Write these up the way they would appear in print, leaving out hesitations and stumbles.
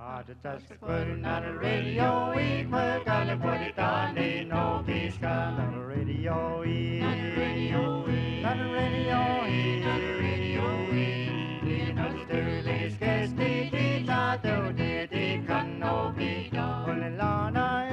Put on the radio, we gotta put it on, ain't no peace got on the radio, on the radio, on the radio, on the radio, in Australia, sketch the dita, do the can no be done. Polilana,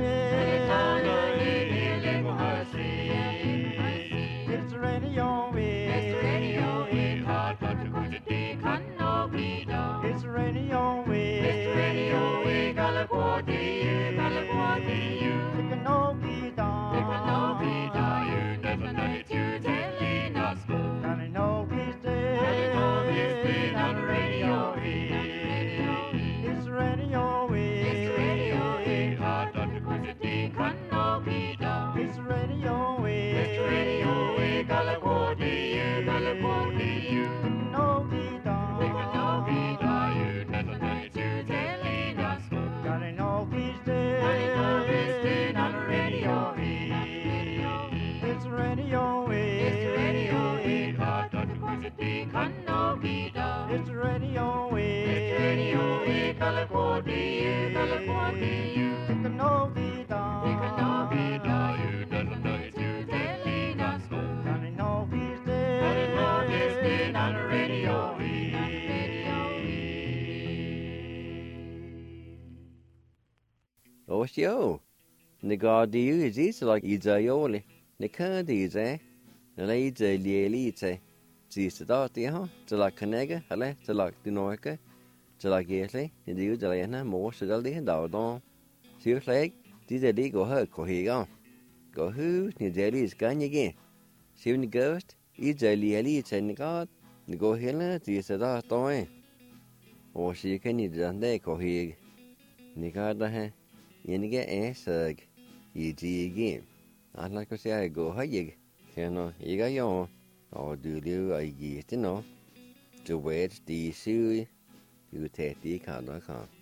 it's the radio, it's the radio, hard to put the can no be done. It's the radio, it's the radio, California, California, it can no be done. It can no be done. You never know it, you telling us go. Gonna know he's dead. Gonna know he's dead on the radio. It's the radio, it's the radio, hard to put the can no be done. It's the radio, it's the radio, California, California, it can no be done. It can no be done. You never know it, you telling us go. Gonna know he's dead. Gonna know he's dead on the radio. It's the radio, it's the radio, hard to put the can no be done. It's the radio, it's the radio, California, California, it can no be done. It can no be done. You never know it, you telling us go. Gonna know he's dead. Gonna know he's dead on the radio. Osio, ne gardiu is like Izaioli, ne candize, ne lazy lielite, Zistati, to like Canega, Ale, to like Dinoica, to like Yetley, and the Udalena, more Sedaldi and Dardon. Serious leg, did a legal hurt, Cohiga. Go who, Nideli is gone again. See when the ghost, Izaioli, and the god, the go hiller, Zistati. Or she can need the day, Cohig. Nigarda, Yenige, Sag, Yg again. I'd like to say I go Hayig, Kano, Yigayon. Or do you I get to know to wait the sui you take the card.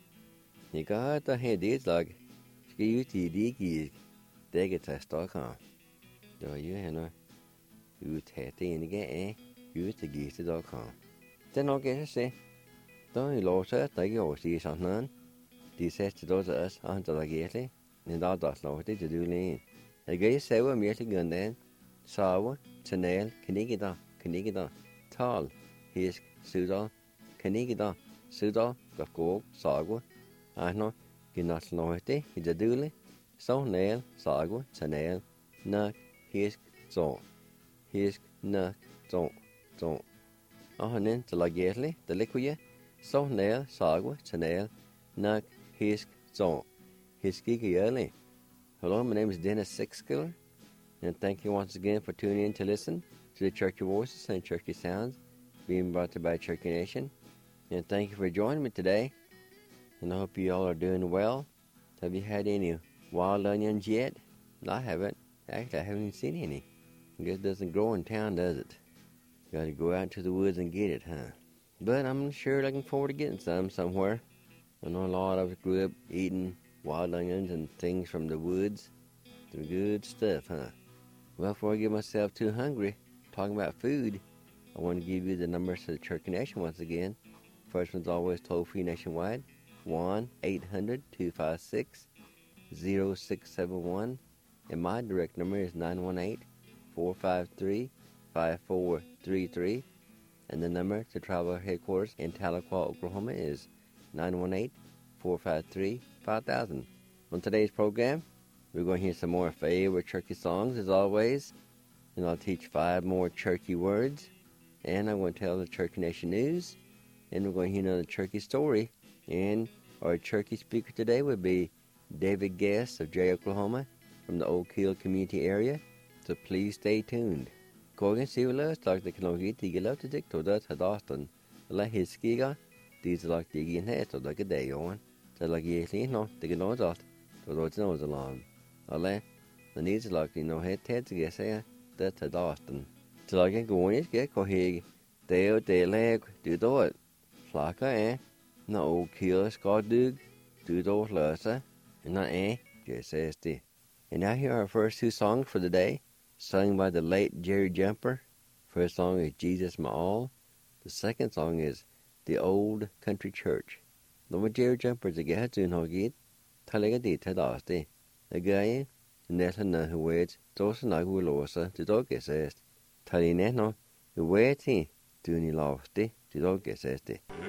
You got the head is like ski the they get a stock on. Do you know you take the in again, you to get the dog on. Then I'll get to say, don't you lose it, like you see something. These says to those us until I get it, and all does know what to do lean. I guess say we're merely gun then. Sawa, Tanel, Canigida, Tal, Hisk, Sudal, Canigida, Sudal, Gakog, Sagwa, Ahno, Ginasloite, Hidaduli, So Nail, Sagwa, Tanel, Nuck, Hisk, Zon, Hisk, Nuck, Zon. Ahonin, the Lagetli, the Liquia, So Nail, Sagwa, Tanel, Nuck, Hisk, Zon, Hiskiki early. Hello, my name is Dennis Sixskiller. And thank you once again for tuning in to listen to the Churchy Voices and Churchy Sounds being brought to you by Churchy Nation. And thank you for joining me today. And I hope you all are doing well. Have you had any wild onions yet? I haven't. Actually, I haven't even seen any. I guess it doesn't grow in town, does it? Got to go out to the woods and get it, huh? But I'm sure looking forward to getting some somewhere. I know a lot of us grew up eating wild onions and things from the woods. Some good stuff, huh? Well, before I get myself too hungry talking about food, I want to give you the numbers to the Churchy Nation once again. First one's always toll-free nationwide, 1-800-256-0671. And my direct number is 918-453-5433. And the number to travel headquarters in Tahlequah, Oklahoma is 918-453-5000. On today's program, we're going to hear some more favorite Churchy songs, as always. And I'll teach 5 more Churchy words. And I'm going to tell the Churchy Nation news. And we're going to hear another Churchy story. And our Churchy speaker today would be David Guest of Jay, Oklahoma, from the Oak Hill community area. So please stay tuned. Kogan Sivula, Dr. Kanogi, Tigila, Tick, Todas, Hadaston, La Hiskiga, these are like the Gigan Head, or like a day on. So like you know, the Ganoes out, or those nose along. Ale, the needs like head to get say that's a Dawson. So like a go on get cohig, they leg, do it. Flaka, no kill Scott Dug, do those lassa, and not just says the. And now here are our first 2 songs for the day, sung by the late Jerry Jumper. First song is Jesus My All. The second song is The Old Country Church. The Jerry Jumpers again soon hoggy. Talegadi Tadasti. A guy, Nelson who waits, Dawson I will also, the dog says. Talineno, the waiting, Dooney Lofty, the dog says.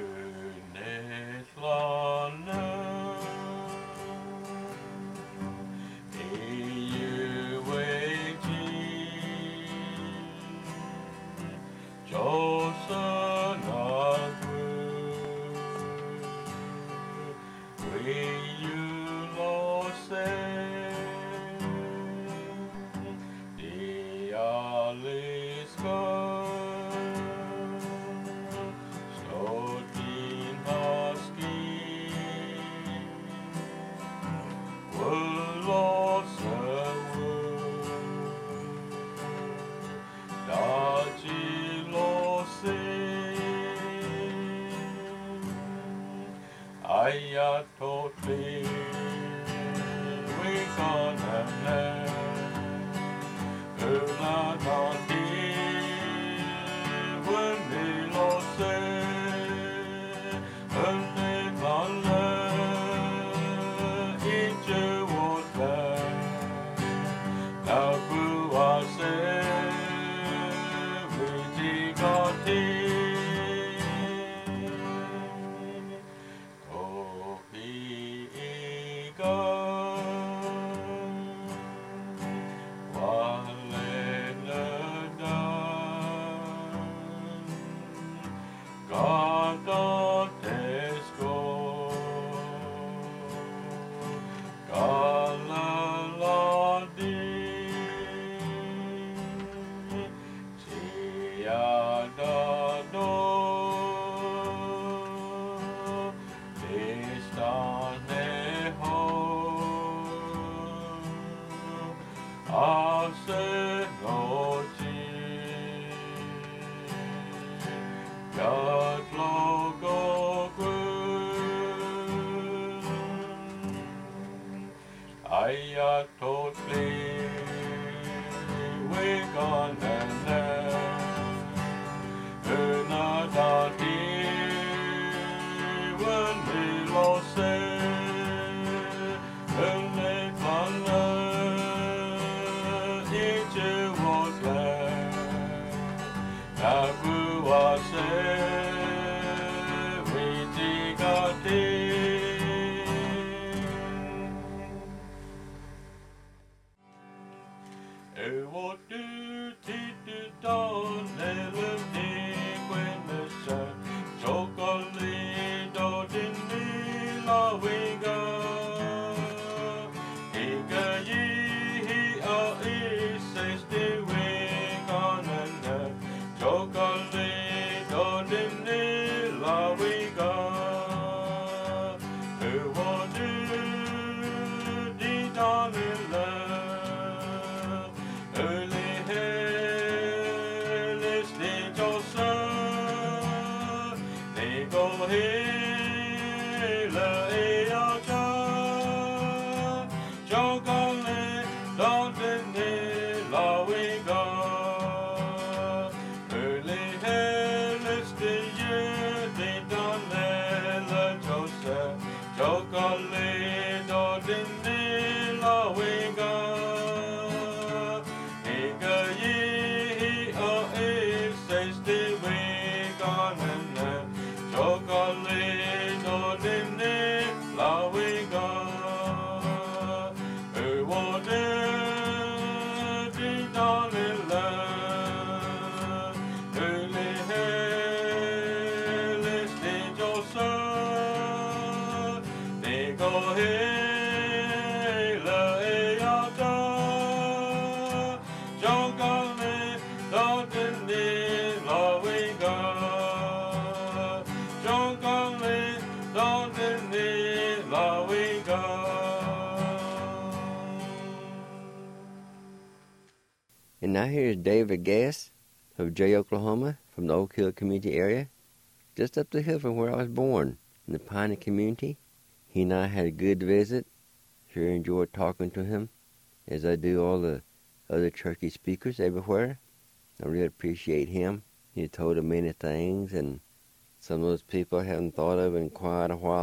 And now here's David Gass of Jay, Oklahoma, from the Oak Hill community area, just up the hill from where I was born, in the Piney community. He and I had a good visit. Sure enjoyed talking to him, as I do all the other churchy speakers everywhere. I really appreciate him. He told him many things, and some of those people I haven't thought of in quite a while.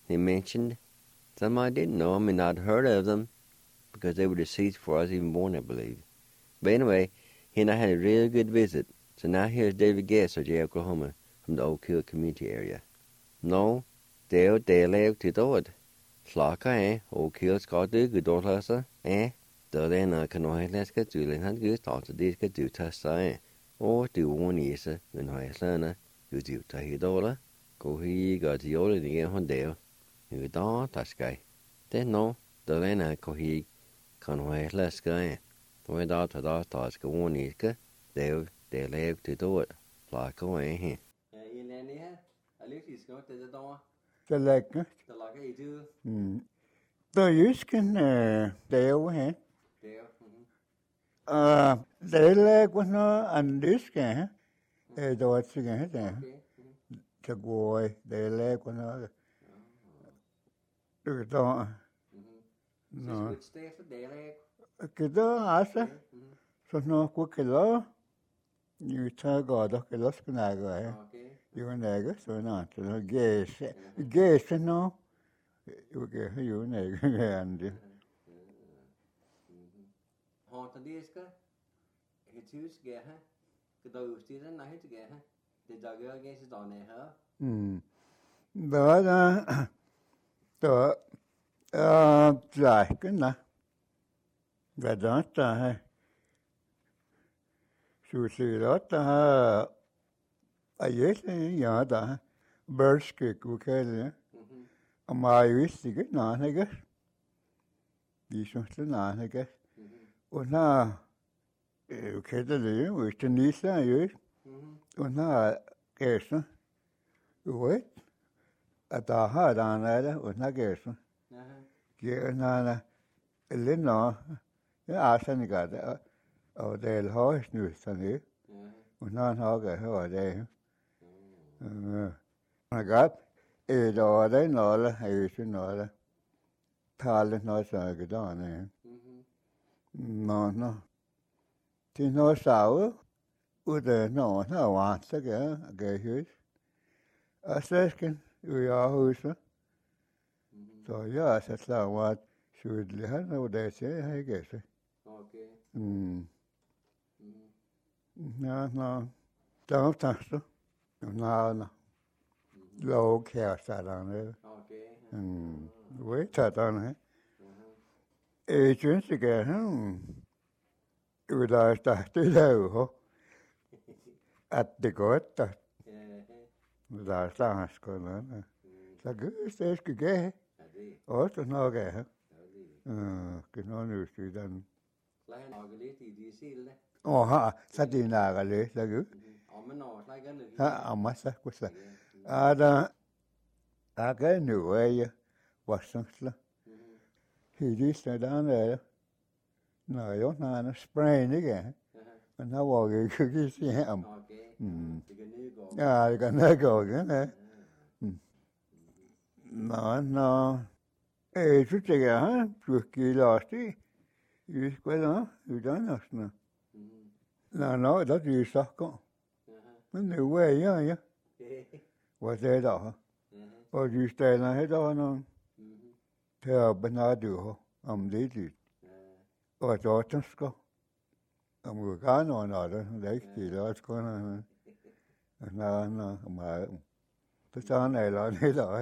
he mentioned some I didn't know. I mean, I'd heard of them because they were deceased before I was even born, I believe. But anyway, he and I had a real good visit. So now here's David Guest of Jay, Oklahoma, from the Oak Hill community area. No, Dale Dale to do it. Slaka, Oak Hill's got the good daughter, the then can I let's get to learn how to get started. This get to test, or do one is when I learn, you do to dollar. Go he got the old again on Dale. You don't touch guy. Then no, the then go he can I let's go. When out to that task, one is good. They live to do it. Like away here. I live is not the door. Det er lækkert. The like I do. Der er jysken, det er jo her. There. Det er lækkert noget andet jyske her. Det var ikke her der. Så går jeg, det er lækkert noget. Det er der. Nå. Stay for day. Keder altså. Så når jeg kan lade. Nu tager godt, og kan lade snakke her. Jo nægge, så nå, så nå gæse nå. Jo nægge andet. Har det skal? Het hus gære. Kan du stille den nej til gære? Det der gør gæse der nede her. Der trækken da. Hvad der her? Så siger der her. Ja, da. Børske, kunne kalde det. Og mig vidste ikke, nej, ikke? De synes det, nej, ikke? Og når, jo kender det jo, hvis det lige så jo, og når gæster, jo ved, at der har der en af det, og når gæster, når lidt når, jeg er sådan ikke det, og det er højst nyt sådan ikke? Og når han har gæster, det er godt, et år, det er noget, jeg synes noget, taler noget, så jeg kan gøre. Nå. Det er noget savet, uden noget, der er varmt, så kan jeg høre. Og slæsken, i Aarhuset. Så jeg er så slag, at sydlig han, og det siger jeg ikke så. Okay. Nå. Der er optagster. Nå. Lov kærester dernede. Okay. Du ved, tager dernede. Jeg synes ikke, at der er startet derude, at det går der. Der er slagskålet. Så gøres det, skal gære. Også nok af her. Kan noget nødstyr den. Så han nok lidt i de silde. Så det er nære lidt, så gør. Men nå, så ikke lidt. Ja, masser, så. Der er nu, jeg var sådan. Hittist er dernede. Nå, jo, når han er sprain, ikke? Men han var ikke sige ham. Okay. Det kan nedgå. Ja, det kan nedgå, ikke? Nå. Jeg synes ikke, at du skal læse det. Jeg skal da uddannelsen. Nå, der er det så godt. Men nu er jeg, ja. Hvad er det der? Og de steder her, der er nogen. Til at benade om det lidt. Og så er det skal. Og må gerne ordne det. Det er ikke det, der er sgu noget. Nå, meget. Så tager han eller det der,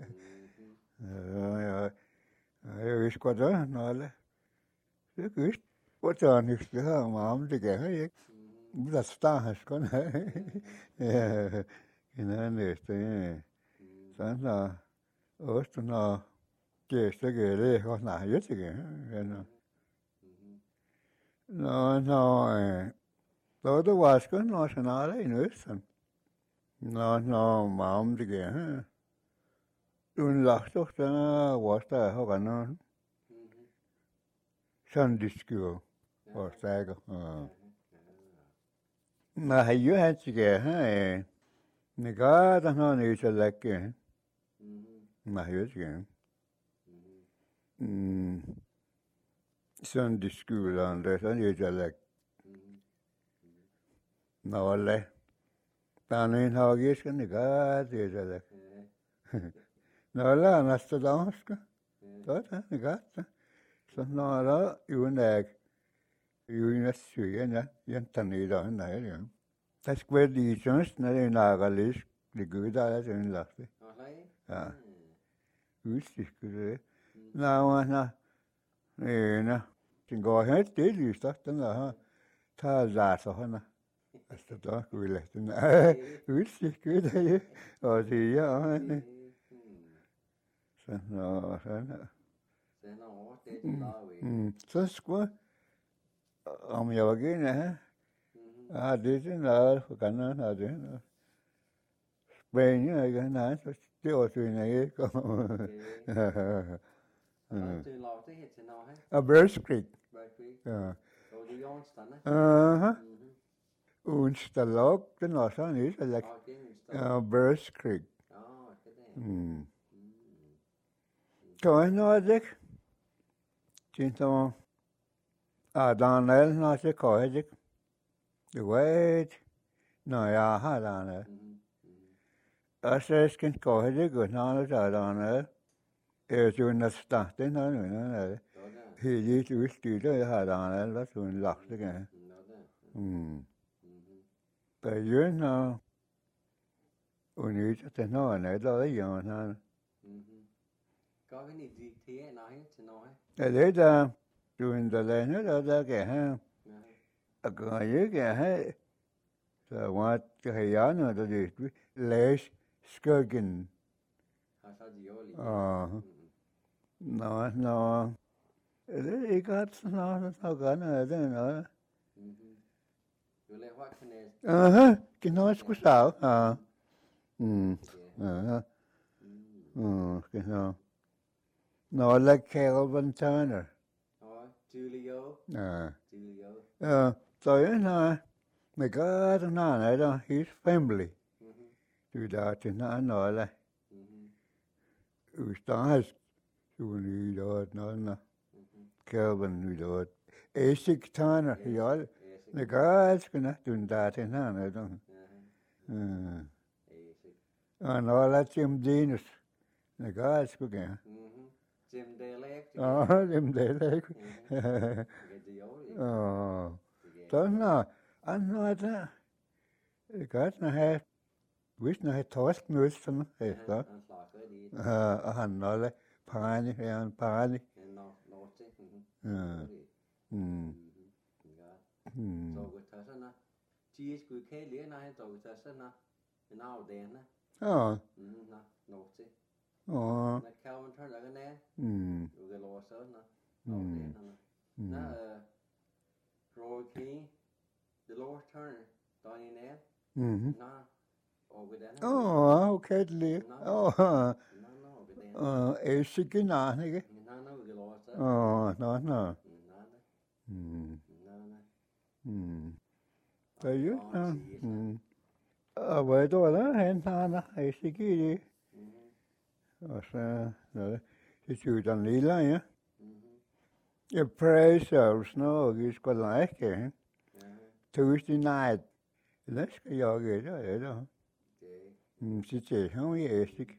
ja. Jeg vidste godt det, nå det. Det er godt. Hvor tager han ikke det her om det kan jeg ikke. Der står han sgu noget. Ja, en anden næste, ja. Sådan der. Også når det er ikke det, og nej, jeg ved ikke. Nå, så det var sgu noget sådan noget i Østen. Nå, mam det kan. Du lagt også den var der har noget. Sådan det skulle var stærker. Nej, jeg har ikke her. Nega der har noget så lækker. Nej, jeg ikke. Sådan det skulle der sådan det så lækker. Nå, der er en har gæsken, nega det så lækker. Nó là nästa danska. Tota, ne gata. Så nå da UNAG. UNSC, jentene i dag, nei, ja. Det skal være de kjønns, når det er nagalisk. Det gud der, det er en lagt. Ja. Udstikker det. Nå, nej. Den går helt delvist, den der tager laser henne. Altså, der kunne vi lade den. Udstikker det, og det er henne. Så, nå, sådan her. Så skulle om jeg var gen af her. Det er noget for Canada, har det. Spanien, ikke? Nej, så det var sådan, jeg ikke kom. Og Burst Creek. Ja. Onsdag log, den var sådan lidt, ja, Burst Creek. Kan jeg nå det ikke? Tænkte mig, Daniel, når det kan jeg ikke. Du ved, når jeg har Daniel. Og så skal jeg gå jeg ikke, når jeg har Daniel. Jeg tror, at starten har noget. Helt udstyrt, jeg har Daniel, hvad så en lagt det. Begyndt at unytte den her der i hjørnet. Gør vi ikke det her, nej, til noget? Ja, det der, du er en der lande, der kan have. Og gør jeg ikke have. Så var det her hjørnet, der det læs skyggen. Nå. Det er ikke ret sådan noget, der gør noget, det er noget. Du laver hva kanæs? Genau, skulle sige. Genau. Nå, la Calvin Turner. Julio. Ja, så jeg med godt og nærmere, der his family. Du der til nærmere, Ustans, du nye der, noget, Calvin nye der. Asik Turner, ja. Det gør sgu nok, du der til nærmere. Og når der Jim Dennis, det gør sgu gerne. Jim Delek. Jim Delek. Sådan er andre der. Det er godt, når jeg hvis når jeg torsk mødes sådan, det er godt. Og han nåede parani, her en parani. Så vi tager sådan her. De skulle ikke lige, når han tog tager sådan her. En afdæne. Ja. Nå til. Når Calvin Turner der nær. Du kan lov sådan her. Afdæne. Roy King, the Lord Turner, der er nær. Okay, det lige. Æsik i nær, ikke? Nå. Det er jo, og hvad er der, han tager, æsik i det. Og så, det er jo den lille, ja. Jeg praise noget, vi skal like, Tuesday night. Det skal jeg gøre, eller? Så det er jo æsik.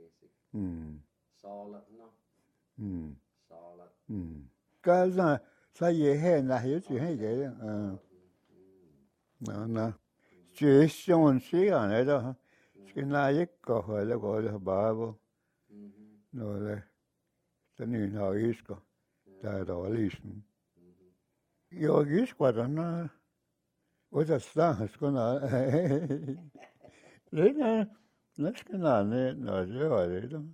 Salat, Salat. Gør så jeg her, når jeg siger det. Nå. Situation siger, eller? Skal jeg ikke gå, eller gå det bare, noget, den ene har isker. Der er dårlig sådan. Jeg gik hvad der og der står sgu noget. Det skal noget, når det var det, da.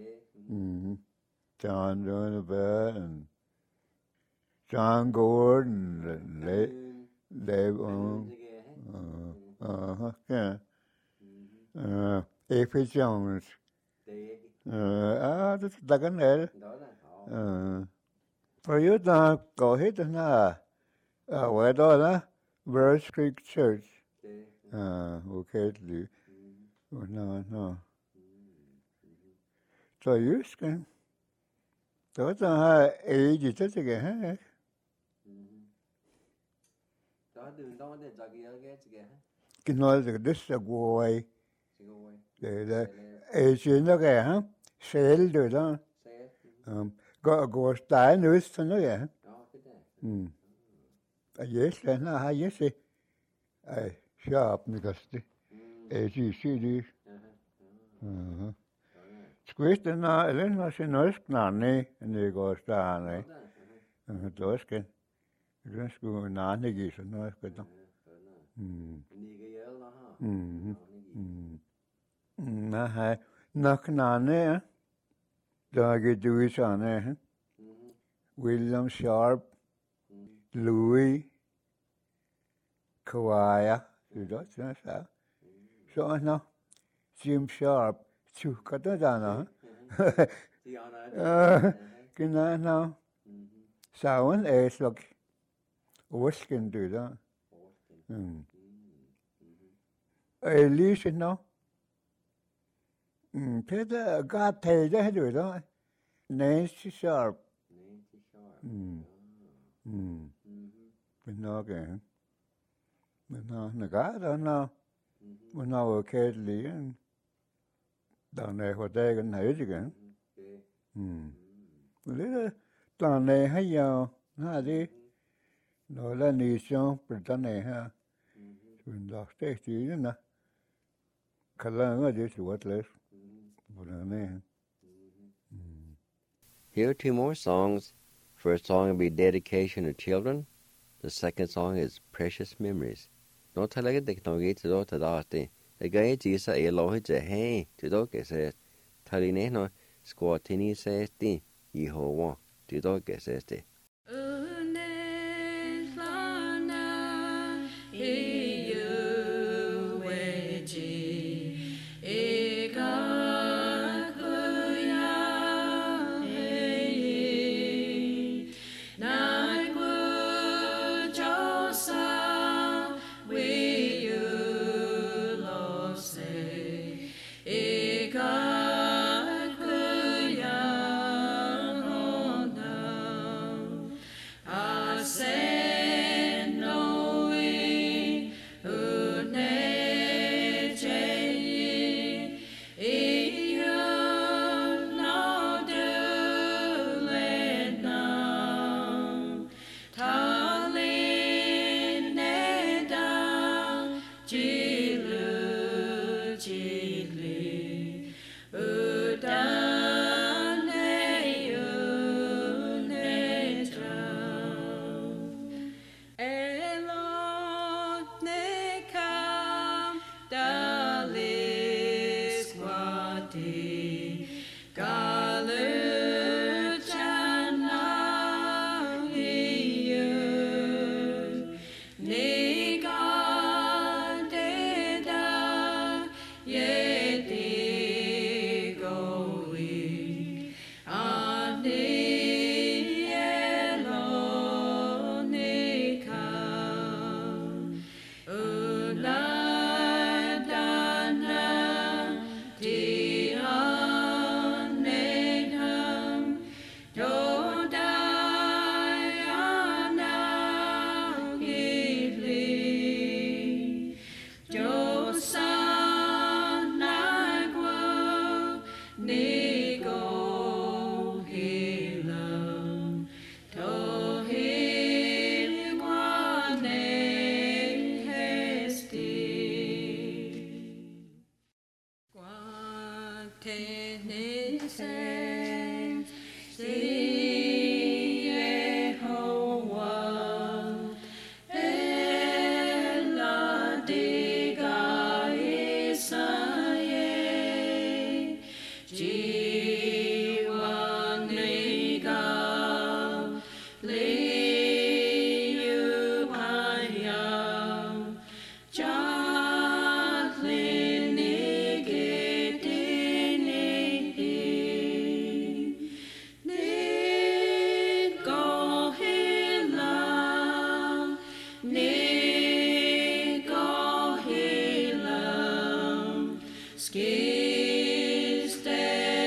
John Donovan, John Gordon, Dave ja. F.A. Jones. Der kan det. For you der går helt den her, hvad der Burst Creek Church. Okay, det nå. Så jysken. Der har Eddie til det her, ikke? Der er det der til her. Kan noget det så gå away. Det er Asian der her. Sæl, du da. Går stein ud sådan noget, ja. Og yes, han har yes. Sharp, Nicosti. Det. Squisten na elen na sinosk na ne går stein. Det skal. Det skulle na ne give sådan noget skal der. Nej, nok nane, der er du i sådan, William Sharp, Louis, Kawaya, det er sådan så. Så nå, Jim Sharp, tjukker det der nå. Genau, nå. Sauen æslok, åsken du der. Elise nå. Peter got paid that do it. Nancy Sharp. But no again. But no, the guy don't know. When I was Kathleen and down there for day and night again. Little down there, hey, yo, Nadi. No, la nation, Britannia. When the state, you know. Kalanga just what less. Here are two more songs. First song will be Dedication to Children. The second song is Precious Memories. Don't tell me that you get to do that. The guy is a low to hey to do it says Tarineno squatini says the Yehovah to do it says the. Skis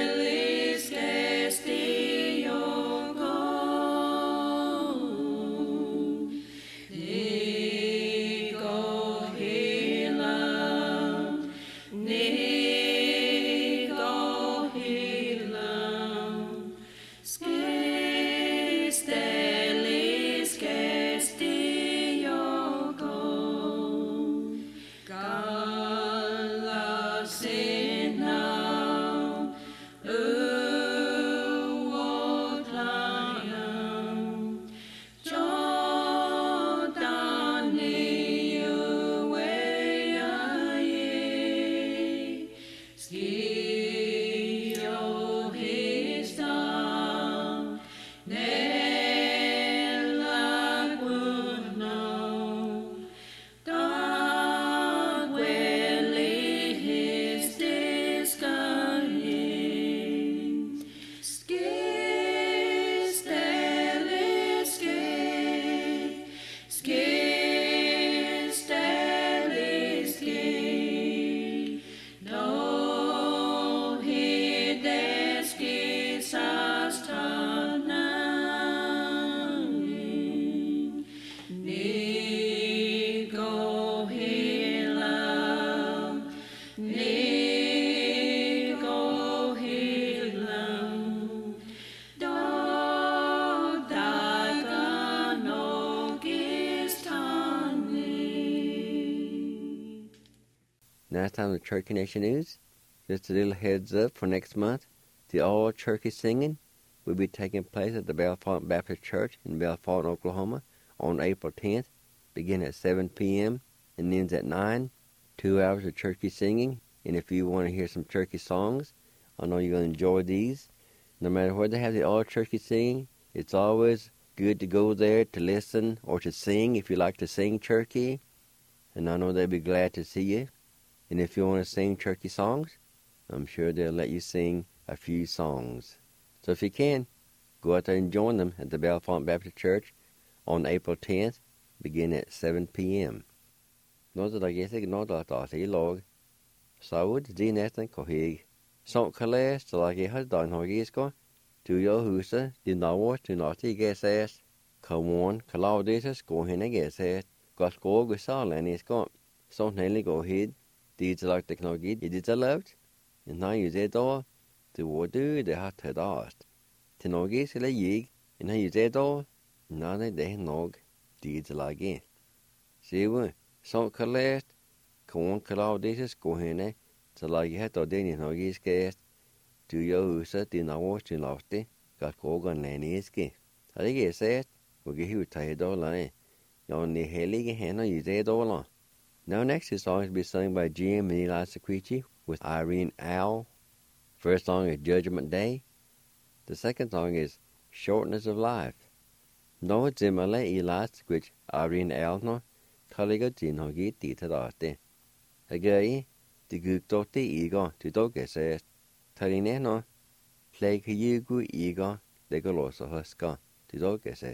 Last time the Turkey Nation News, just a little heads up for next month. The All Turkey Singing will be taking place at the Bellefonte Baptist Church in Bellefonte, Oklahoma on April 10th, beginning at 7 p.m. and ends at 9. 2 hours of turkey singing. And if you want to hear some turkey songs, I know you're going to enjoy these. No matter where they have the All Turkey Singing, it's always good to go there to listen or to sing if you like to sing turkey. And I know they'll be glad to see you. And if you want to sing turkey songs, I'm sure they'll let you sing a few songs. So if you can, go out there and join them at the Bellefonte Baptist Church on April 10th, beginning at 7 p.m. Nå da jeg ikke nå da I log. Saud din etten ko hig. Sånt kalles til jeg har dan hogisko. Du jo huset din navår til nati geses. Kamon kalaudises go henne geses. Got go gusalen isko. Sånt henlig go hid. Dit like the knogid. It is loved. And now you did all. Du would do the hat head ast. Til nogis eller jig. And now you did all. None de nog. Dit like. See we. Sånt kalles. Kamon kalaudises go henne. Så like het og den nogis geses. Du jo huset din navår til nati. Got go gan leniske. Har det geses. Og ge hut head all. On the helige Hannah, you did all. Now, next is song to be sung by Jim and Eli Sequici with Irene Owl. First song is Judgment Day. The second song is Shortness of Life. No, it's Zimale Eli Sequici, Irene Owl, no, Kaliga Jinhogi, Titadate. Again, the good doctor ego to dogge says, Tarine no, Plague Yugu ego, the Golosa Huska, to dogge says.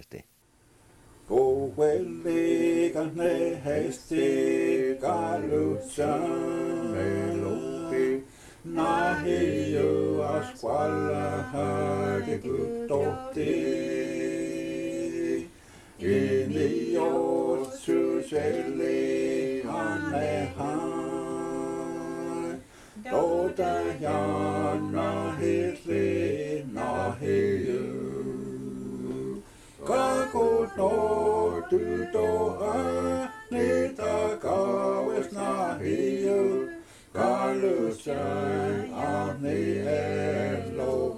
Go welli kanne hesti galutsan melopi nahi jo asqualla hadi guttotti inni jo suselli anne han dota janna hitli nahi jo Kako no tu to a nita kawes na hiu kalusan ani elo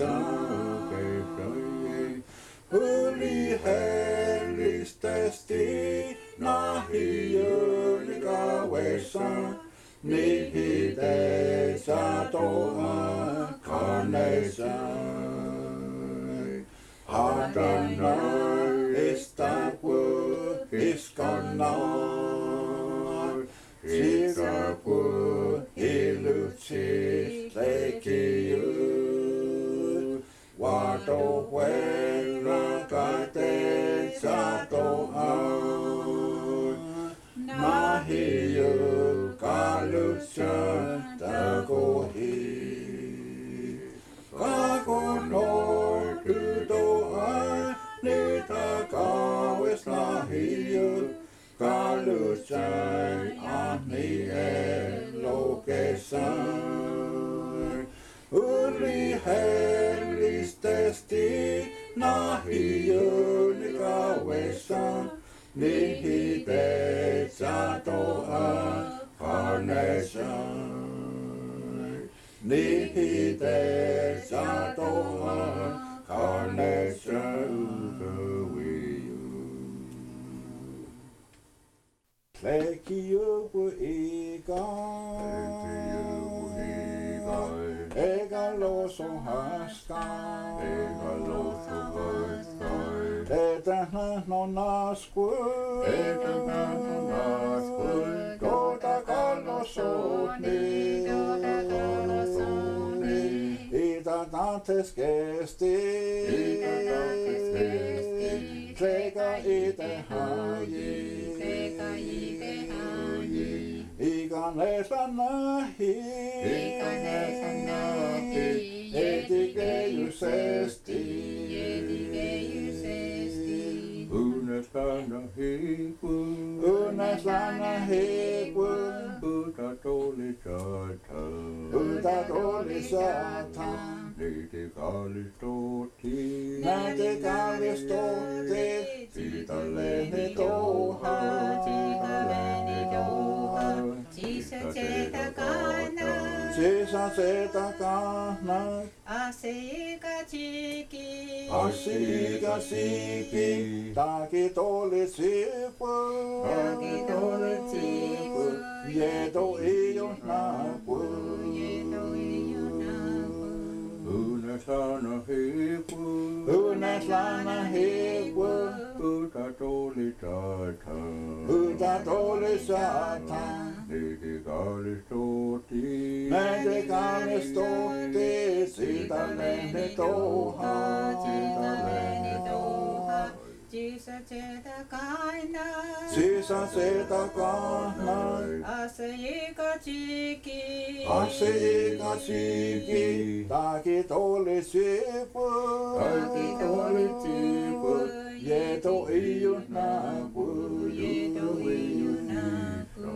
kesan Huli helis testi na hiu ni kawesan ni hide sa to a kanesan Adana istapu iskanar Sikapu ilucis lekiu Wado wela kate sato Nahiu kalusan tagohi Kako nor tutoa nita kawes lahiu kalusan ani elokesan Uli helis testi nahiu ni kawesan nihide satoa kanesan Nihide satoa kanesan Lekiu igan Ega loso haskan Etähän on naskun Kota kalosoni Ita tantes kesti Treka ite haji Ikan esanahi Etikeysesti Unes lana hikun Utat oli satan Niti kalistoti Siitä lehni touhaa Sisa seta kana. Asika chiki. Asika siki. Taki tole sipu. Taki tole sipu. Yeto iyo napu. Yeto iyo napu. Unesana hipu. Unesana hipu. Uta tole tata. Uta tole sata. Nede galistoti. Nede galistoti. Sita lene toha. Sita lene toha. Sisa seta kaina. Sisa seta kana. Asika chiki. Asika chiki. Taki tole sipu. Taki tole sipu. Yeto iyo napu. Yeto iyo napu.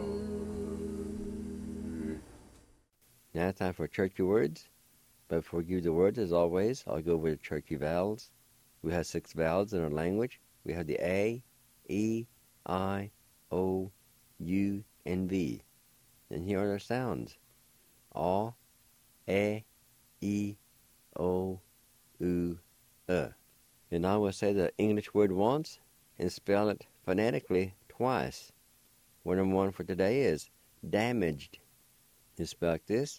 Now it's time for churchy words. But before we give you the words, as always, I'll go over the churchy vowels. We have 6 vowels in our language. We have the A, E, I, O, U, and V. And here are their sounds. A, E, O, U, And I will say the English word once and spell it phonetically twice. Word number 1 for today is damaged. You spell like this: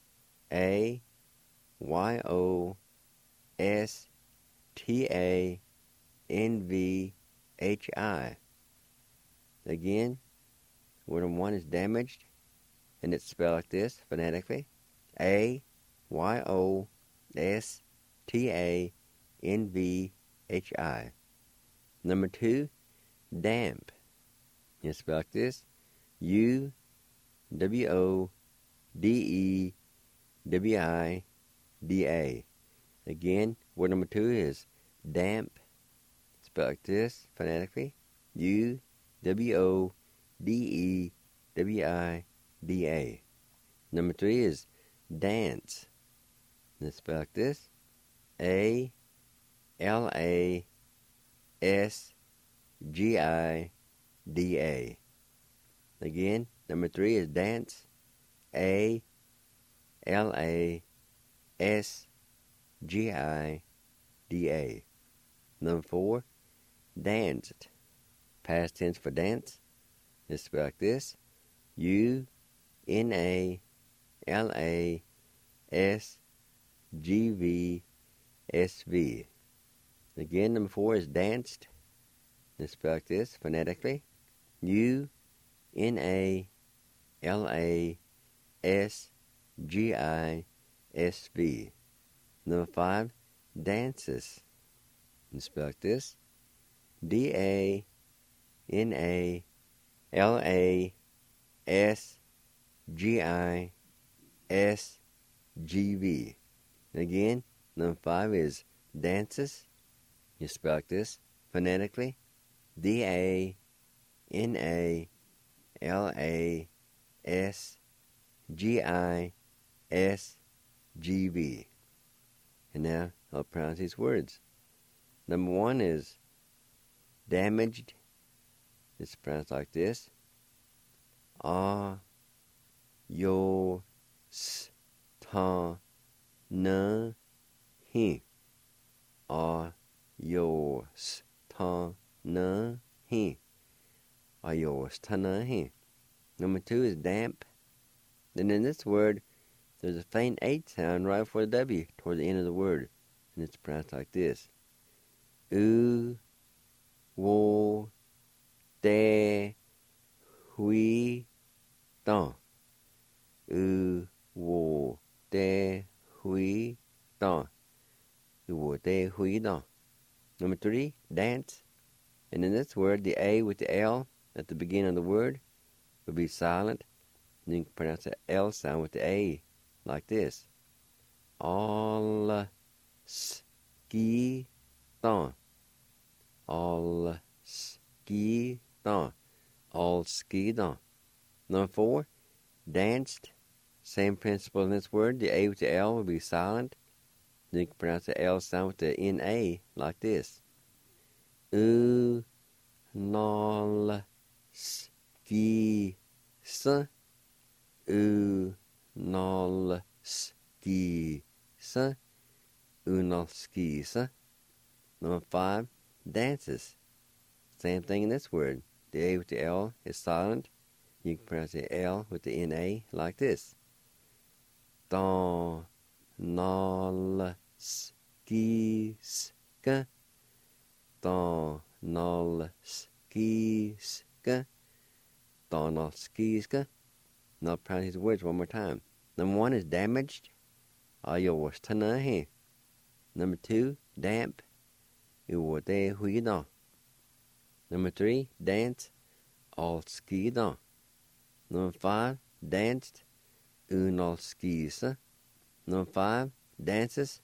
AYOSTANVHI. Again, word number 1 is damaged, and it's spelled like this phonetically: AYOSTANVHI. Number 2, damp. You spell like this: UWODEWIDA. Again, word number 2 is damp. Spelled like this phonetically: UWODEWIDA. Number 3 is dance. It's spelled like this: ALASGIDA. Again, number 3 is dance. ALASGIDA. Number 4, danced. Past tense for dance. It's spelled like this: UNALASGVSV. Again, number 4 is danced. It's spelled like this phonetically: UNALASGISV. Number 5, dances. It's spelled like this: DANALASGISGV. Again, number 5 is dances. You spell like this phonetically: DANALASGISGV. And now I'll pronounce these words. Number 1 is damaged. It's pronounced like this: AYOSTANAHI. AYOSTANAHI. AYOSTANAHI. Number 2 is damp. Then in this word, there's a faint H sound right before the W toward the end of the word, and it's pronounced like this: U, wo, de, hui, dan. U, wo, de, hui, dan. U, wo, de, hui, dan. Number 3, dance. And in this word, the A with the L at the beginning of the word would be silent. And you can pronounce the L sound with the A like this: all, ski, dan. All, ski, dan. All, ski, dan. Number 4, danced. Same principle in this word. The A with the L will be silent. Then you can pronounce the L sound with the N-A like this: nol, ski, s, unalskisa, unalskisa. Number 5, dances. Same thing in this word. The A with the L is silent. You can pronounce the L with the NA like this. Donalskiska. Donalskiska. Donalskiska. Now pronounce these words one more time. Number 1 is damaged. Number 2, damp. Number 3, dance. Number 5, danced. Number 5, dances.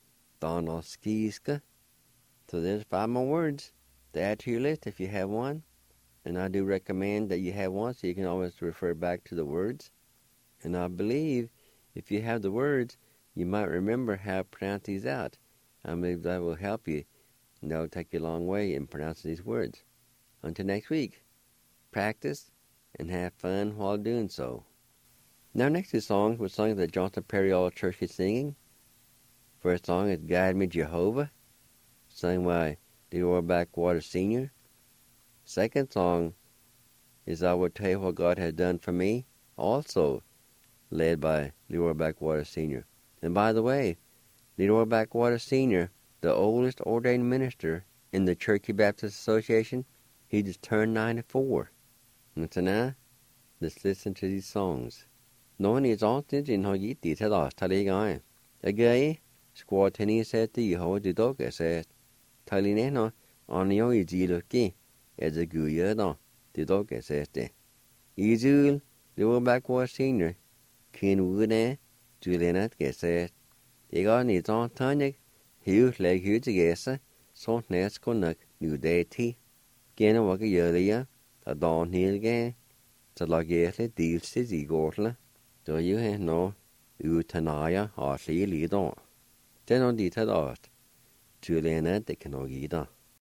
So there's 5 more words to add to your list if you have one. And I do recommend that you have one so you can always refer back to the words. And I believe if you have the words, you might remember how to pronounce these out. I believe that will help you. And that will take you a long way in pronouncing these words. Until next week, practice and have fun while doing so. Now next 2 songs were songs that Johnson Perry All Church is singing. First song is Guide Me Jehovah, sung by Leroy Backwater Sr. Second song is I Will Tell You What God Has Done For Me, also led by Leroy Backwater Sr. And by the way, Leroy Backwater Sr., the oldest ordained minister in the Cherokee Baptist Association, he just turned 94. And so now, let's listen to these songs. Någon är sånt in har gitt det till oss till igång. Again, squad tennis said the how the dog said. Talineno on your easy as a good year, the dog says the. Easy, Leroy Backwater Sr., Ken Wood, Juliana said. They got needs on tonic, huge leg huge guess, so nest connect new day tea. Gain a walk a year, a dawn hill again, so like yearly deal city gortla. Do you have no Utanaya or see lead on? Then on detail art, Juliana de Canogida.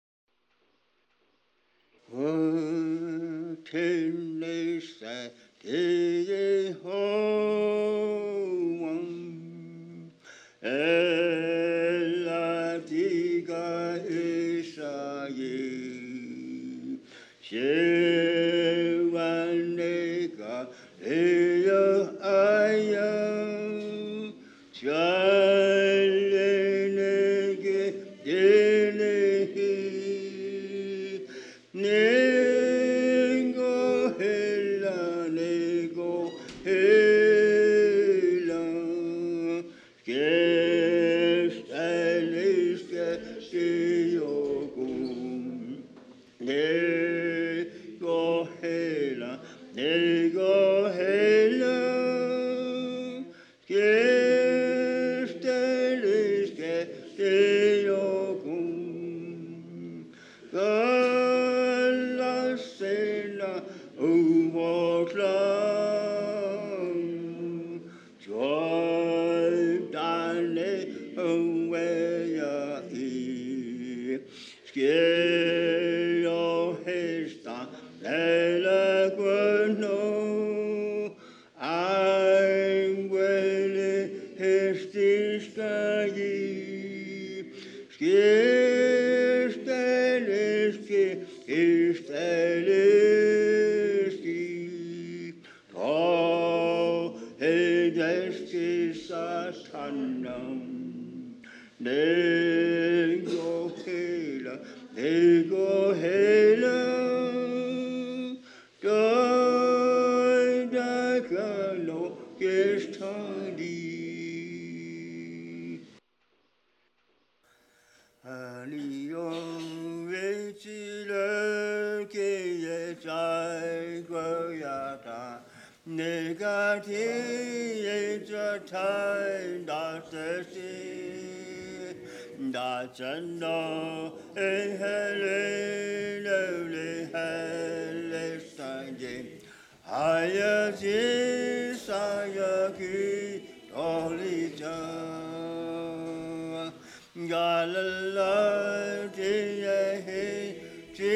Ella diga Isaïe, Shewanega Ea Aya, Chalenege Denehi, Nego Hela, Nego Hela,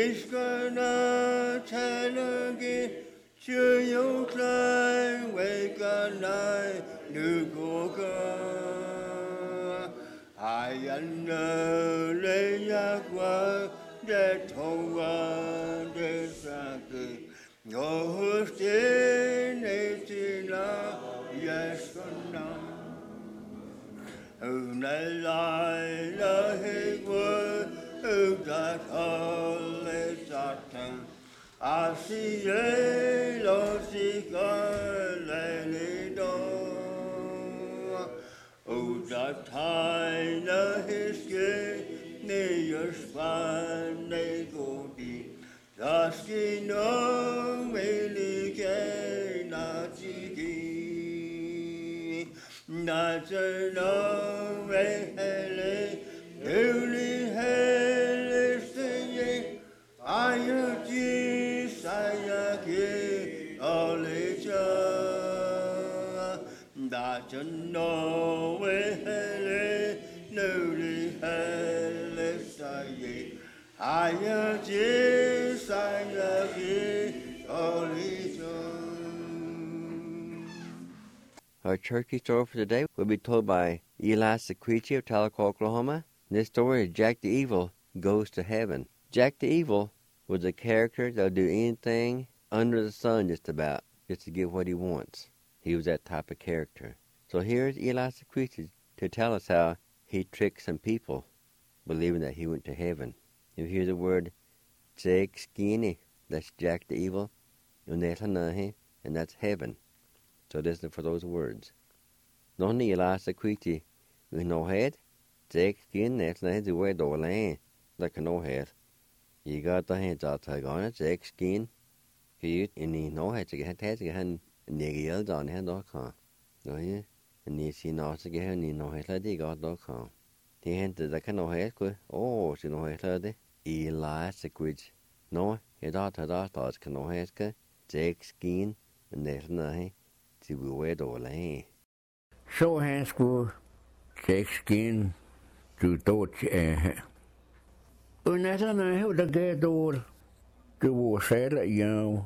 Wake nay nữ cô cơ ai anh lấy giá qua để thâu để xa kỳ ngô tế này thì là yes nam này lại là hết quên đã thở lấy sát thân I see ye lo si ka le li do o da tai na hiske ne yospan ne go di da ski no me li ke na ji gi na je no me hele li hele se I đã chân nó với hele nữ đi hele sai gì ai nhớ chỉ sai nhớ gì ở lý chân. Our turkey story for today will be told by Eli Sequechi of Tahlequah, Oklahoma. This story is Jack the Evil Goes to Heaven. Jack the Evil was a character that would do anything under the sun just about, just to get what he wants. He was that type of character. So here's Eli Sequechi to tell us how he tricked some people, believing that he went to heaven. You hear the word Jake Skinny, that's Jack the Evil, and that's heaven. So listen for those words. None Eli Sequechi, with no head, Jake Skinny, that's the word or land, like no head. You got the hands out to go on, Jake Skin. He in the no head to get hand niggy on hand or car. No, yeah. And you see no to get any no head like they got no car. He handed the no head quick. Oh, she no head like Eli Sequechi. No, he thought can no head quick. Jake Skin, and there's nothing to be wet or lay. So hands school, Jake Skin, to touch Unless I know how to get door to war sailor, you know.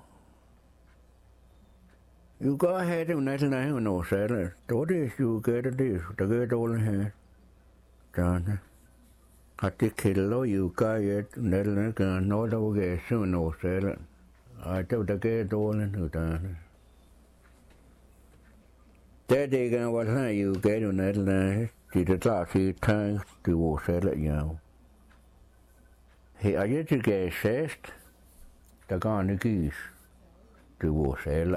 You go ahead and let know no sailor. What is you get this to get all here? John, I take kilo, you got it, Netherlands can not over soon no sailor. I told the get all in who done. That day, what you get on Netherlands, did the last few times to war sailor, you know. He I get to get sest the garden geese to war sailor.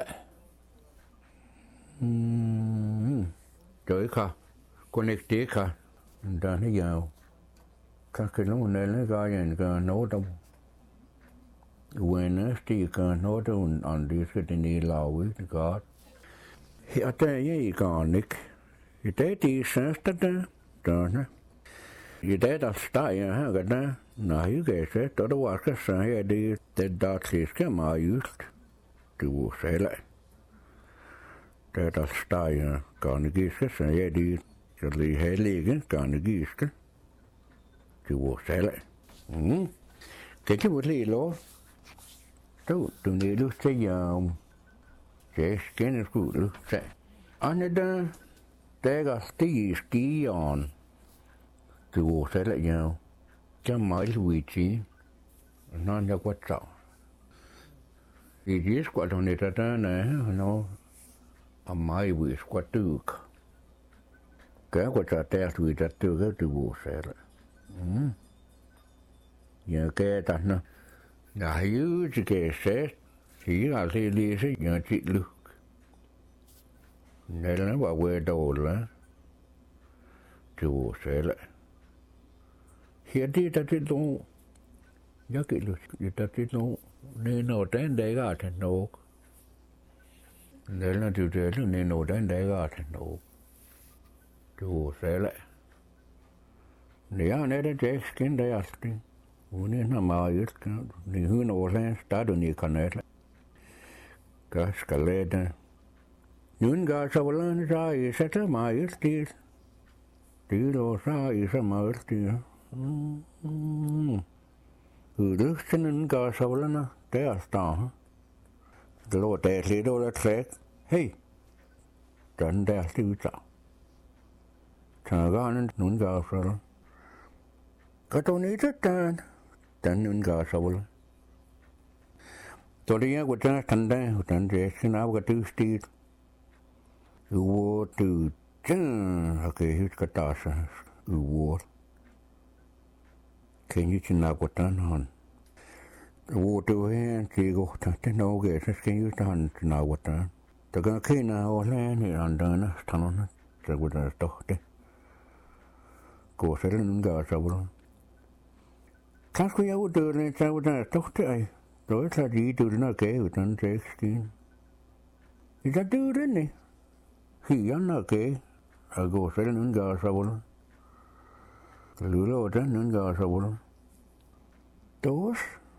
Trời cả, con ếch tía cả, đã thấy giàu. Các cái lúc này nó gọi là cái nấu đông. When nó still cái nấu đông on this cái này lâu với cái God. Thì ở đây cái con ếch, thì thế thì sáng tất đó, đó nó. Thì thế đó start ha cái đó, nói cái sẽ đó đó cái sáng đi, thế đó thì cái mà used to say lại. Det er steg garnegiske, så jeg de skal lige have ligge garnegiske til vores salg. Kan ikke lige lov? Du er lyst til at jeg skal skulle lyst til. Andre der er stige skieren til vores salg, ja. Kan meget vidt når jeg godt så. I skal du net der, no. A mai wis kwatuk. Ka kwata ta tu ta tu ga tu bo sel. Ya ke ta na. Na yu ji ke se. Chỉ là li se ya chi lu. Nên là ba we do la. Tu bo sel. Hiện đi ta ti lo. Ya ke lu ta ti lo. Nên nó tên đấy ga thành nô. Nên là điều thế là nên nổi đến đấy ra thành nổ chủ sẽ lại nếu anh ấy đã chết cái đấy à thì muốn nó mà ít nếu hư nổ lên ta được nhiều cái này cái skelet nhưng cái sau lên ra thì sẽ thế mà ít thì đồ ra thì sẽ mà ít thì được cho nên cái sau lên thế à sao Lo te li do la trek. Hey. den der sluta. Taganen nun gasar. Katonita den nun gasar. Toria gutan tanda hutan jeskin av gatu stil. Uwo tu jan hake hut katasa uwo. Kenyu china gutan han. Uwo tu hen chigo tate no gesas kenyu tan china gutan. Taga kena ole ni andana stanona segudan stohte. Kosel nun gasar. Kanske jag gjorde det segudan stohte ai. Då är det ju du när ke utan texten. Det är du det ni. Hian ke. Jag går sen nun gasa bol. Lulo den nun gasa bol. Då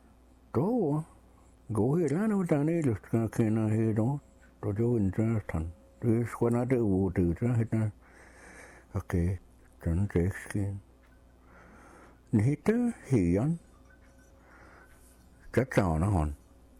gå hela utan det lust kan kunna he då. Då jo inte stan. Du ska när det o du så heter. Okej. Den texten. Ni hittar hian. Chắc chắn nó hòn.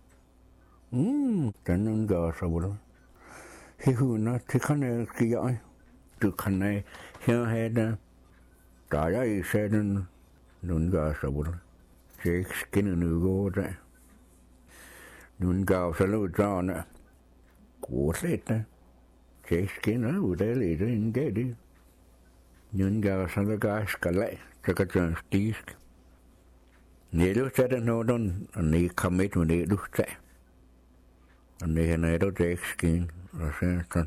Trên nên gờ sao bữa. Khi hư nó thì khăn này kia ấy. Từ khăn này hiện hết nè. Cả ấy xe nên gờ sao bữa. Chế cái nữ gô ra. Nên gờ sao lưu cho nè. Của xét nè. Chế cái nó ở đây lì đến cái đi. Nên gờ sao nó gà ska lại. Cho cái chân tí. Ni lu sada no don ni commit ni lu sa. Ni na do take skin rasa tan.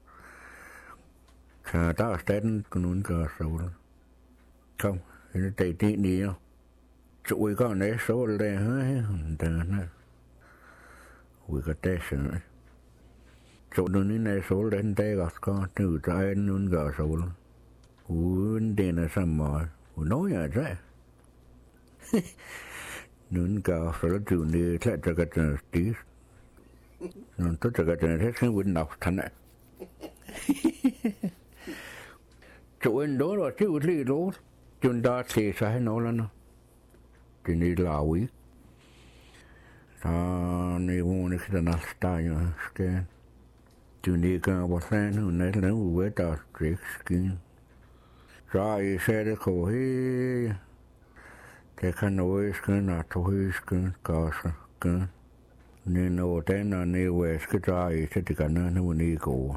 Cha ta sten kunun ka so. Không, ni tai ti ni yo. Chui ka ne so le ha da na. We got that. So no ni ne so le te ga ka tu ta nun ga so. Un de na samma. No ya ra. Nun ka phải chịu đi thế cho cái chuyện tí, non tất cả cái chuyện thế sẽ vẫn đọc thành này. Chỗ anh đó là chịu đi đó, chúng ta thì sai nó là nó, thì đi lao ý, ta này muốn cái chuyện nào ta nhớ cái, chúng đi cái bảo sao nó này là với ta trick skin, rồi sẽ được khổ hi. Thế khăn ôi skyn à thôi skyn casa skyn nên ở đây là nên về cái trái sẽ thì cả nó đi cổ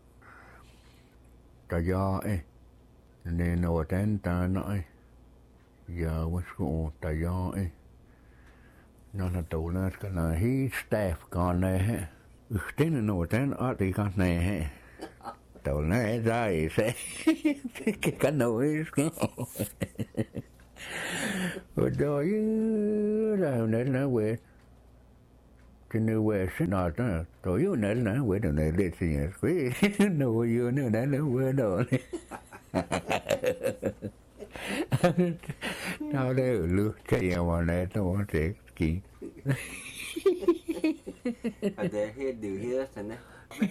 ta do ấy nên ở đây ta nói giờ what's going ta do ấy nó là tụ nó cái là he staff còn này tên nó ở đây ở đây con này tụ nó ra sẽ cái nồi rồi đó là nên là quê thì nếu quê sẽ nói đó rồi yêu nên là quê đầu này lên gì quê nấu yêu nữa nên là quê đó nào đây lừa chạy vào này nó sẽ kỹ ở đây hết điều hết rồi nè.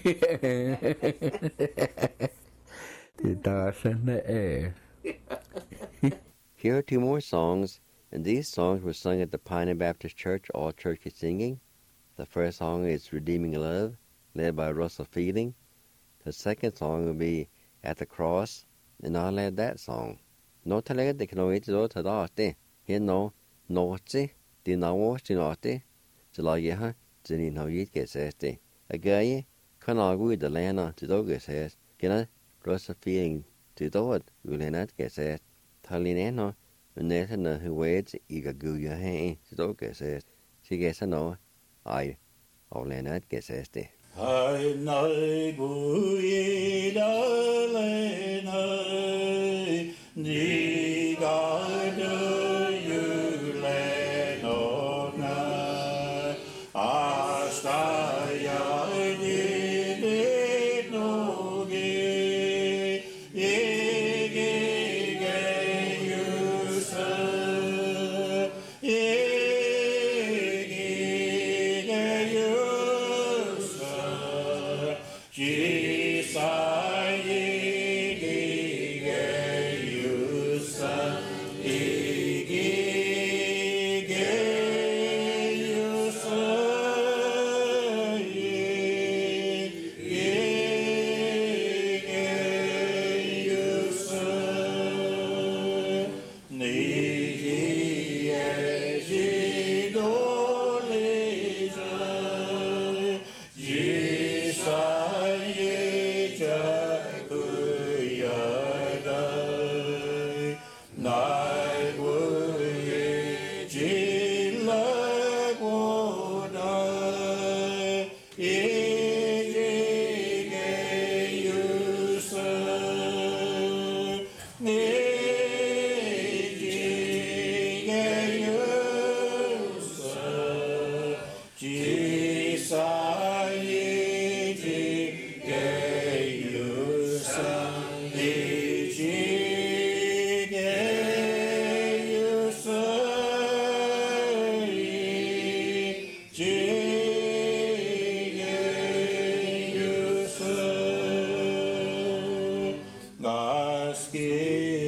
Thì ta sẽ nè. Here are two more songs, and these songs were sung at the Pioneer Baptist Church, all church is singing. The first song is Redeeming Love, led by Russell Fielding. The second song will be At the Cross, and I'll led that song. No talaga de kano ito do tadate. Here no chi di nawo chinote. Jala ha jini no yit geseste. Agaye kanagu de lana to do geses. Gina Russell Fielding to do it ulenat geses. Talineno, Nathan, who waits, eager goo your hand, so guesses. She guess I know, I, all Leonard guesses. I know, we darling, ni God, you let not know. I stay, I did no gay. Jesus,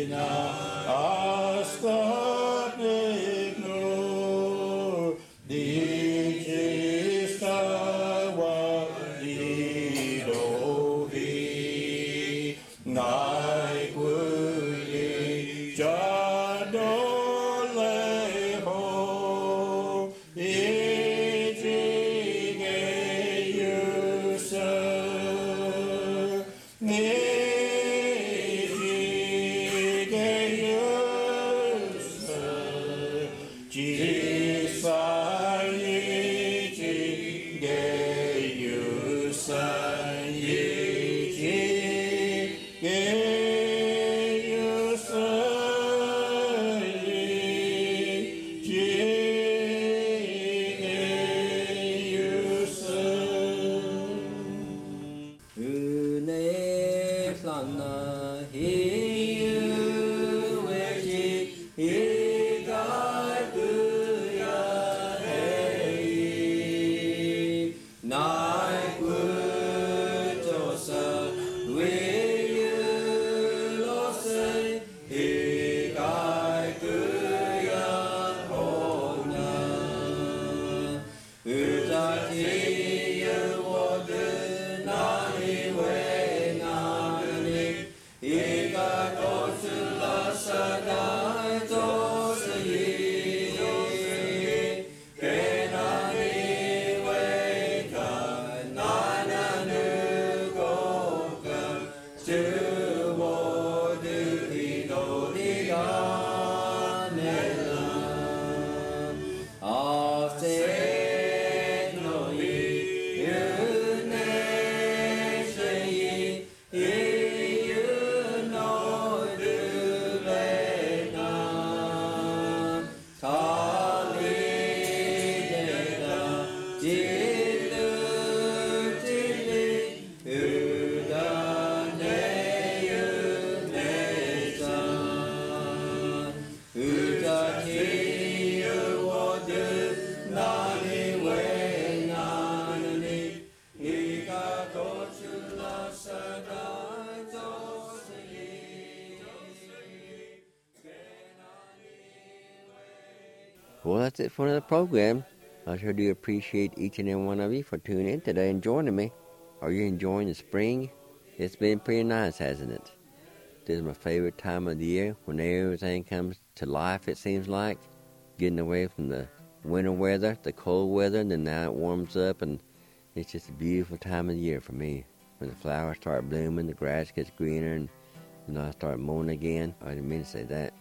Well, that's it for another program. I sure do appreciate each and every one of you for tuning in today and joining me. Are you enjoying the spring? It's been pretty nice, hasn't it? This is my favorite time of the year when everything comes to life, it seems like. Getting away from the winter weather, the cold weather, and then now it warms up, and it's just a beautiful time of the year for me. When the flowers start blooming, the grass gets greener, and I start mowing again. I didn't mean to say that,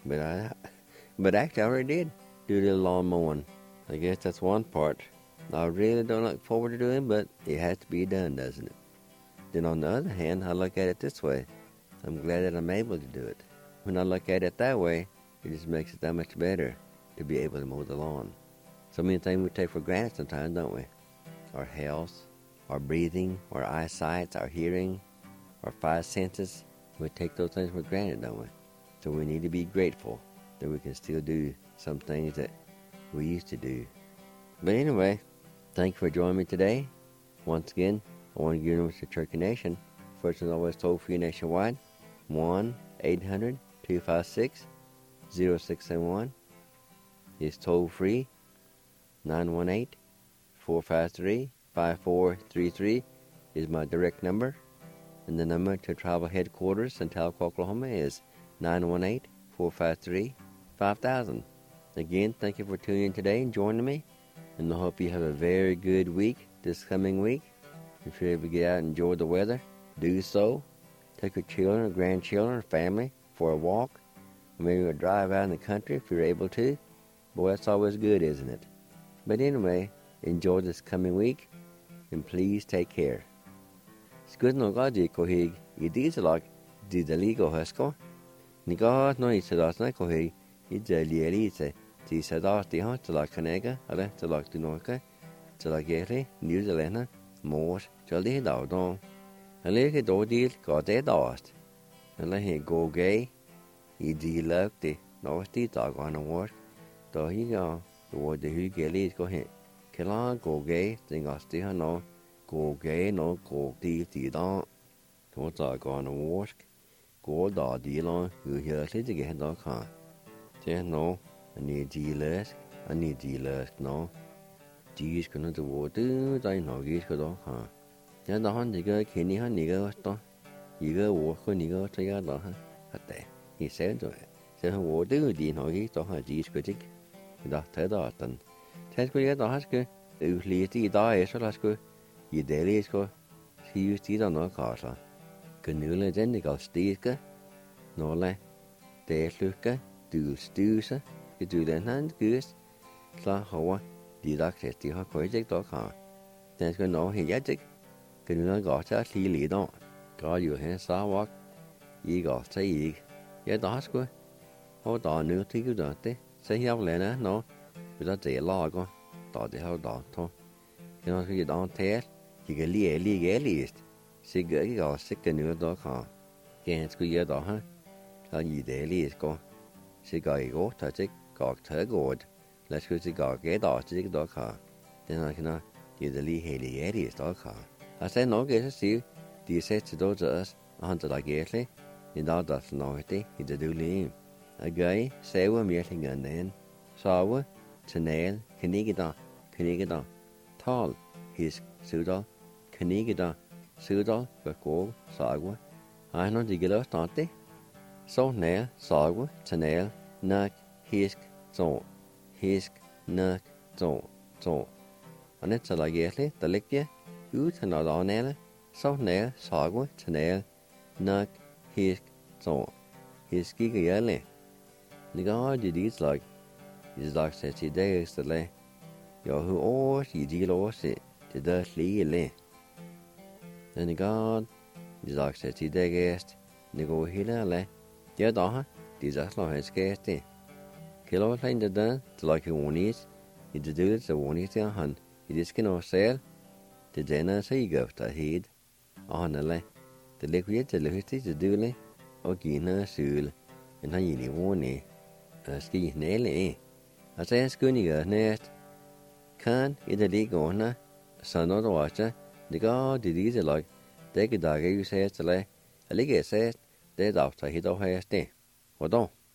but actually I already did do a little lawn mowing. I guess that's one part I really don't look forward to doing, but it has to be done, doesn't it? Then on the other hand, I look at it this way. I'm glad that I'm able to do it. When I look at it that way, it just makes it that much better to be able to mow the lawn. So many things we take for granted sometimes, don't we? Our health, our breathing, our eyesight, our hearing, our five senses. We take those things for granted, don't we? So we need to be grateful that we can still do some things that we used to do. But anyway, thank you for joining me today. Once again, I want to give you to Cherokee Nation. First and always toll-free nationwide, 1-800-256-0671. It's toll-free, 918-453-5433 is my direct number. And the number to tribal headquarters in Tahlequah, Oklahoma is 918-453-5000. Again, thank you for tuning in today and joining me. And I hope you have a very good week this coming week. If you're able to get out and enjoy the weather, do so. Take your children or grandchildren or family for a walk. Or maybe a drive out in the country if you're able to. Boy, that's always good, isn't it? But anyway, enjoy this coming week. And please take care. Skudno gaji kohig idizalak didaligo hasko. Niga no isadas kohig idalielise. Ti sadas ti ha tala kanega ale talak dinoka talagere New Zealand mors jaldi dawdon. Ale ke dodil gade dast. Ale he go gay idilak ti nosti dagan war. Do higa do de hygeli ko he. Kela go gay tingasti ha no go gay no go ti da. To dagan warsk. går der de lå jo her slet ikke hen der kan. Det nå, ni de læsk, og ni de læsk nå. De skal nu det der nok ikke skal der kan. Ja, der han ikke kende han ikke også der. Ikke ord kun ikke også jeg der han. At det i selv der. Så han var det de nok ikke der har de skal ikke. Der tager der den. Så skulle jeg der har skal udlæse i dag så der skal i dag skal skrive de der nok altså. Genøle den ikke af stikke. Nåle. Det slukke. Du stuse. Du den han gøs. Klar over. De der klæder de har kørt ikke der kan. Den skal nå helt ikke. Genøle godt at lige lidt der. Gør jo hen savak. Ikke også til ikke. Ja der skal. Og der nødt til at det. Så her vil nå. Hvis det lager. Der det har der to. Kan også give der til. De kan lige læst. Sikkert ikke også sikkert noget der kan. Kan skulle jeg der ha. Kan I det læse gå. Sikkert ikke godt at ikke godt tage godt. Lad os se godt get der sikkert der kan. Den har kan det lige hele læst der kan. Altså nok er så sige de sæt til der til os og han der gæsle. En dag der noget det i det dårlige. Og gør saver mere ting end sove kanal knækker tal hisk sudal knækker sudal går sagwa har han ikke løst det så nær sagwa kanal nak hisk nak så og net så lager der ligger ud til noget andet så nær sagwa kanal nak hisk ikke alle det går det slag i slags til dag så lad jeg har også i de låse det der slige læ. Den går i slags til dag gæst det går hele læ. Jeg der har de der slår hans gæst det. Kan lov at det der til at unis i det døde til unis der han i det skal nå selv det denne så i går der hed og han læ. Det ligger jo til at det døde og give noget søl men han i unis ski næle og så jeg skulle ikke næst kan i det ligge under så når du også det går det lige til lag det ikke der ikke sagde til lag jeg ligger sagde det der tager hit og her det og då